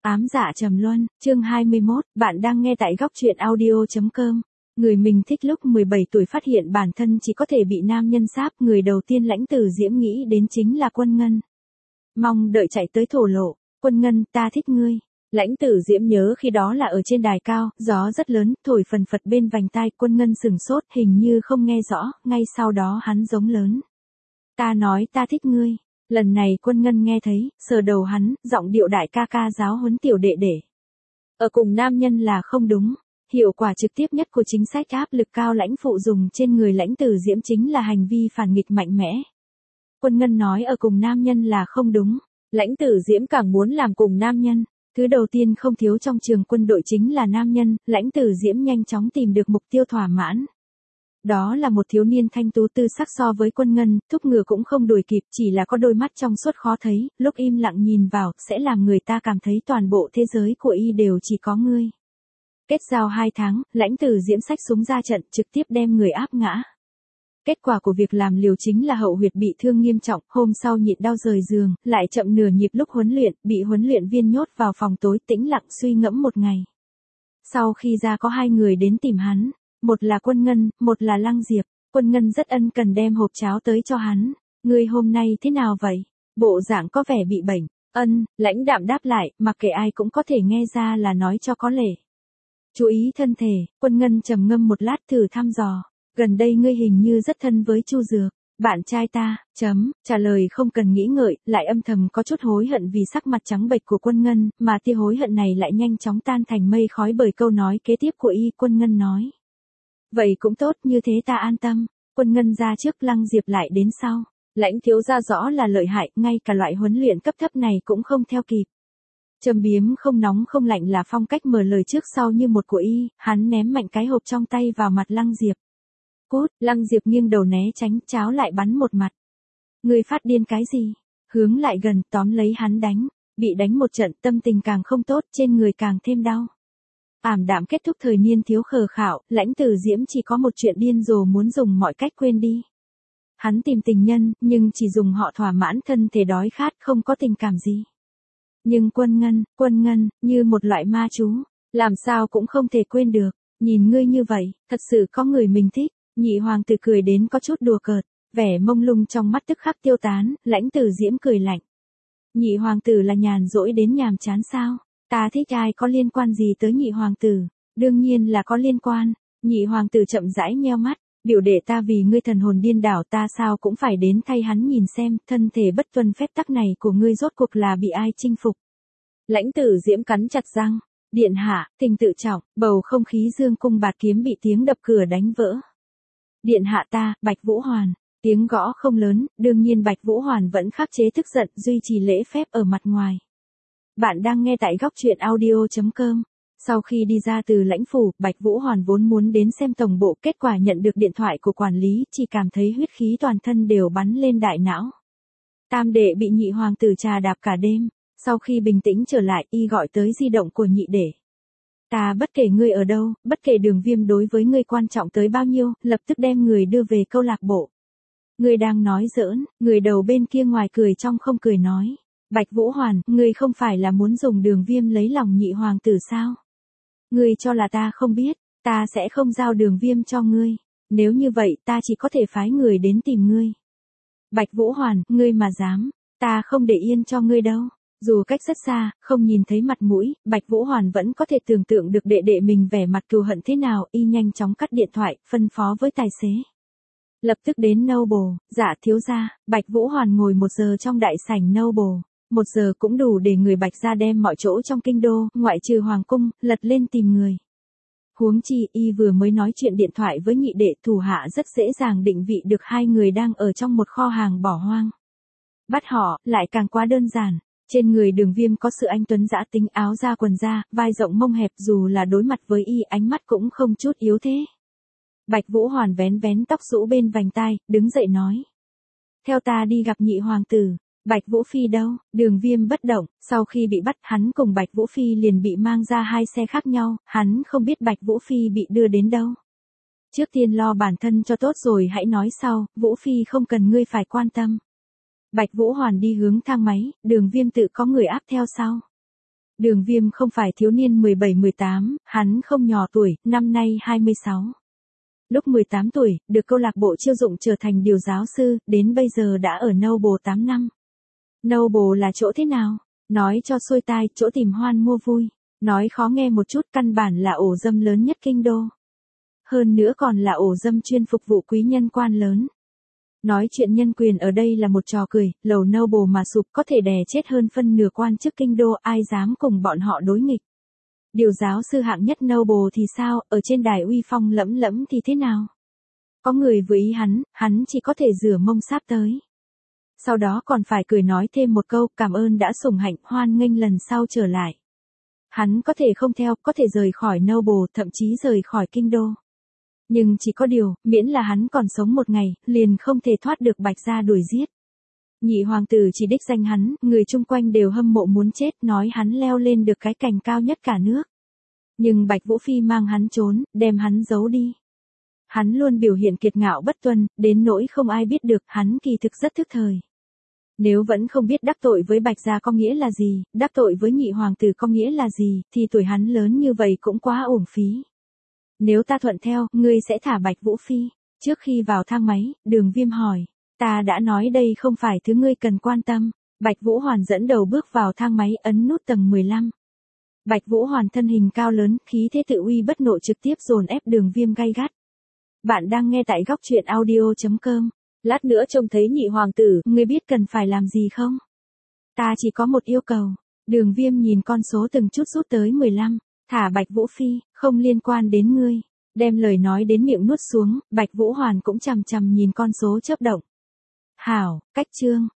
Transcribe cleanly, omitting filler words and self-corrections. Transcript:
Ám dạ trầm luân, chương 21, bạn đang nghe tại góc truyện audio.com. Người mình thích lúc 17 tuổi phát hiện bản thân chỉ có thể bị nam nhân sáp, người đầu tiên Lãnh Tử Diễm nghĩ đến chính là Quân Ngân. Mong đợi chạy tới thổ lộ, Quân Ngân, ta thích ngươi. Lãnh Tử Diễm nhớ khi đó là ở trên đài cao, gió rất lớn, thổi phần phật bên vành tai, Quân Ngân sừng sốt, hình như không nghe rõ, ngay sau đó hắn giống lớn. Ta nói ta thích ngươi. Lần này Quân Ngân nghe thấy, sờ đầu hắn, giọng điệu đại ca ca giáo huấn tiểu đệ đệ. Ở cùng nam nhân là không đúng. Hiệu quả trực tiếp nhất của chính sách áp lực cao lãnh phụ dùng trên người Lãnh Tử Diễm chính là hành vi phản nghịch mạnh mẽ. Quân Ngân nói ở cùng nam nhân là không đúng. Lãnh Tử Diễm càng muốn làm cùng nam nhân. Thứ đầu tiên không thiếu trong trường quân đội chính là nam nhân, Lãnh Tử Diễm nhanh chóng tìm được mục tiêu thỏa mãn. Đó là một thiếu niên thanh tú tư sắc so với Quân Ngân, thúc ngựa cũng không đuổi kịp, chỉ là có đôi mắt trong suốt khó thấy, lúc im lặng nhìn vào, sẽ làm người ta cảm thấy toàn bộ thế giới của y đều chỉ có ngươi. Kết giao 2 tháng, Lãnh Tử Diễm xách súng ra trận, trực tiếp đem người áp ngã. Kết quả của việc làm liều chính là hậu huyệt bị thương nghiêm trọng, hôm sau nhịn đau rời giường, lại chậm nửa nhịp lúc huấn luyện, bị huấn luyện viên nhốt vào phòng tối tĩnh lặng suy ngẫm một ngày. Sau khi ra có 2 người đến tìm hắn. Một là Quân Ngân, một là Lăng Diệp. Quân Ngân rất ân cần đem hộp cháo tới cho hắn. Ngươi hôm nay thế nào vậy? Bộ dạng có vẻ bị bệnh. Lãnh đạm đáp lại, mặc kệ ai cũng có thể nghe ra là nói cho có lệ. Chú ý thân thể, Quân Ngân trầm ngâm một lát thử thăm dò. Gần đây ngươi hình như rất thân với Chu Dược. Bạn trai ta, trả lời không cần nghĩ ngợi, lại âm thầm có chút hối hận vì sắc mặt trắng bệch của Quân Ngân, mà tia hối hận này lại nhanh chóng tan thành mây khói bởi câu nói kế tiếp của y. Quân Ngân nói. Vậy cũng tốt, như thế ta an tâm. Quân Ngân ra trước, Lăng Diệp lại đến sau. Lãnh thiếu gia rõ là lợi hại, ngay cả loại huấn luyện cấp thấp này cũng không theo kịp. Châm biếm không nóng không lạnh là phong cách mở lời trước sau như một của y, hắn ném mạnh cái hộp trong tay vào mặt Lăng Diệp. Cút, Lăng Diệp nghiêng đầu né tránh, cháo lại bắn một mặt. Ngươi phát điên cái gì? Hướng lại gần, tóm lấy hắn đánh. Bị đánh một trận, tâm tình càng không tốt, trên người càng thêm đau. Ảm đạm kết thúc thời niên thiếu khờ khạo, Lãnh Tử Diễm chỉ có một chuyện điên rồ muốn dùng mọi cách quên đi. Hắn tìm tình nhân, nhưng chỉ dùng họ thỏa mãn thân thể đói khát, không có tình cảm gì. Nhưng Quân Ngân, như một loại ma chú, làm sao cũng không thể quên được. Nhìn ngươi như vậy, thật sự có người mình thích. Nhị hoàng tử cười đến có chút đùa cợt, vẻ mông lung trong mắt tức khắc tiêu tán, Lãnh Tử Diễm cười lạnh. Nhị hoàng tử là nhàn rỗi đến nhàm chán sao? Ta thích ai có liên quan gì tới nhị hoàng tử? Đương nhiên là có liên quan. Nhị hoàng tử chậm rãi nheo mắt, biểu đệ ta vì ngươi thần hồn điên đảo, ta sao cũng phải đến thay hắn nhìn xem, thân thể bất tuân phép tắc này của ngươi rốt cuộc là bị ai chinh phục. Lãnh Tử Diễm cắn chặt răng, điện hạ, tình tự trọng, bầu không khí dương cung bạt kiếm bị tiếng đập cửa đánh vỡ. Điện hạ ta, Bạch Vũ Hoàn. Tiếng gõ không lớn, đương nhiên Bạch Vũ Hoàn vẫn khắc chế tức giận, duy trì lễ phép ở mặt ngoài. Bạn đang nghe tại góc truyện audio.com. Sau khi đi ra từ lãnh phủ, Bạch Vũ Hoàn vốn muốn đến xem tổng bộ, kết quả nhận được điện thoại của quản lý, chỉ cảm thấy huyết khí toàn thân đều bắn lên đại não. Tam đệ bị nhị hoàng tử trà đạp cả đêm, sau khi bình tĩnh trở lại, y gọi tới di động của nhị đệ. Ta bất kể ngươi ở đâu, bất kể Đường Viêm đối với ngươi quan trọng tới bao nhiêu, lập tức đem người đưa về câu lạc bộ. Ngươi đang nói giỡn, người đầu bên kia ngoài cười trong không cười nói. Bạch Vũ Hoàn, ngươi không phải là muốn dùng Đường Viêm lấy lòng nhị hoàng tử sao? Ngươi cho là ta không biết, ta sẽ không giao Đường Viêm cho ngươi. Nếu như vậy, ta chỉ có thể phái người đến tìm ngươi. Bạch Vũ Hoàn, ngươi mà dám, ta không để yên cho ngươi đâu. Dù cách rất xa, không nhìn thấy mặt mũi, Bạch Vũ Hoàn vẫn có thể tưởng tượng được đệ đệ mình vẻ mặt cừu hận thế nào, y nhanh chóng cắt điện thoại, phân phó với tài xế. Lập tức đến Noble, dạ thiếu gia, Bạch Vũ Hoàn ngồi 1 giờ trong đại sảnh Noble. 1 giờ cũng đủ để người Bạch gia đem mọi chỗ trong kinh đô, ngoại trừ hoàng cung, lật lên tìm người. Huống chi, y vừa mới nói chuyện điện thoại với nhị đệ, thủ hạ rất dễ dàng định vị được 2 người đang ở trong một kho hàng bỏ hoang. Bắt họ, lại càng quá đơn giản. Trên người Đường Viêm có sự anh tuấn dã tính, áo da quần da, vai rộng mông hẹp, dù là đối mặt với y, ánh mắt cũng không chút yếu thế. Bạch Vũ Hoàn vén tóc rũ bên vành tai, đứng dậy nói. Theo ta đi gặp nhị hoàng tử. Bạch Vũ Phi đâu? Đường Viêm bất động, sau khi bị bắt, hắn cùng Bạch Vũ Phi liền bị mang ra 2 xe khác nhau, hắn không biết Bạch Vũ Phi bị đưa đến đâu. Trước tiên lo bản thân cho tốt rồi hãy nói sau, Vũ Phi không cần ngươi phải quan tâm. Bạch Vũ Hoàn đi hướng thang máy, Đường Viêm tự có người áp theo sau. Đường Viêm không phải thiếu niên 17-18, hắn không nhỏ tuổi, năm nay 26. Lúc 18 tuổi, được câu lạc bộ chiêu dụng trở thành điều giáo sư, đến bây giờ đã ở Noble 8 năm. Noble là chỗ thế nào? Nói cho xuôi tai, chỗ tìm hoan mua vui. Nói khó nghe một chút, căn bản là ổ dâm lớn nhất kinh đô. Hơn nữa còn là ổ dâm chuyên phục vụ quý nhân quan lớn. Nói chuyện nhân quyền ở đây là một trò cười, lầu Noble mà sụp có thể đè chết hơn phân nửa quan chức kinh đô, ai dám cùng bọn họ đối nghịch. Điều giáo sư hạng nhất Noble thì sao, ở trên đài uy phong lẫm lẫm thì thế nào? Có người vừa ý hắn chỉ có thể rửa mông sáp tới. Sau đó còn phải cười nói thêm một câu cảm ơn đã sủng hạnh, hoan nghênh lần sau trở lại. Hắn có thể không theo, có thể rời khỏi Noble, thậm chí rời khỏi kinh đô. Nhưng chỉ có điều, miễn là hắn còn sống một ngày, liền không thể thoát được Bạch gia đuổi giết. Nhị hoàng tử chỉ đích danh hắn, người chung quanh đều hâm mộ muốn chết, nói hắn leo lên được cái cành cao nhất cả nước. Nhưng Bạch Vũ Phi mang hắn trốn, đem hắn giấu đi. Hắn luôn biểu hiện kiệt ngạo bất tuân, đến nỗi không ai biết được, hắn kỳ thực rất thức thời. Nếu vẫn không biết đắc tội với Bạch gia có nghĩa là gì, đắc tội với nhị hoàng tử có nghĩa là gì, thì tuổi hắn lớn như vậy cũng quá uổng phí. Nếu ta thuận theo, ngươi sẽ thả Bạch Vũ Phi. Trước khi vào thang máy, Đường Viêm hỏi. Ta đã nói đây không phải thứ ngươi cần quan tâm. Bạch Vũ Hoàn dẫn đầu bước vào thang máy, ấn nút tầng 15. Bạch Vũ Hoàn thân hình cao lớn, khí thế tự uy bất nộ trực tiếp dồn ép Đường Viêm gay gắt. Bạn đang nghe tại góc truyện audio.com. Lát nữa trông thấy nhị hoàng tử, ngươi biết cần phải làm gì không? Ta chỉ có một yêu cầu. Đường Viêm nhìn con số từng chút rút tới 15. Thả Bạch Vũ Phi, không liên quan đến ngươi. Đem lời nói đến miệng nuốt xuống, Bạch Vũ Hoàn cũng chằm chằm nhìn con số chớp động. Hảo, cách chương.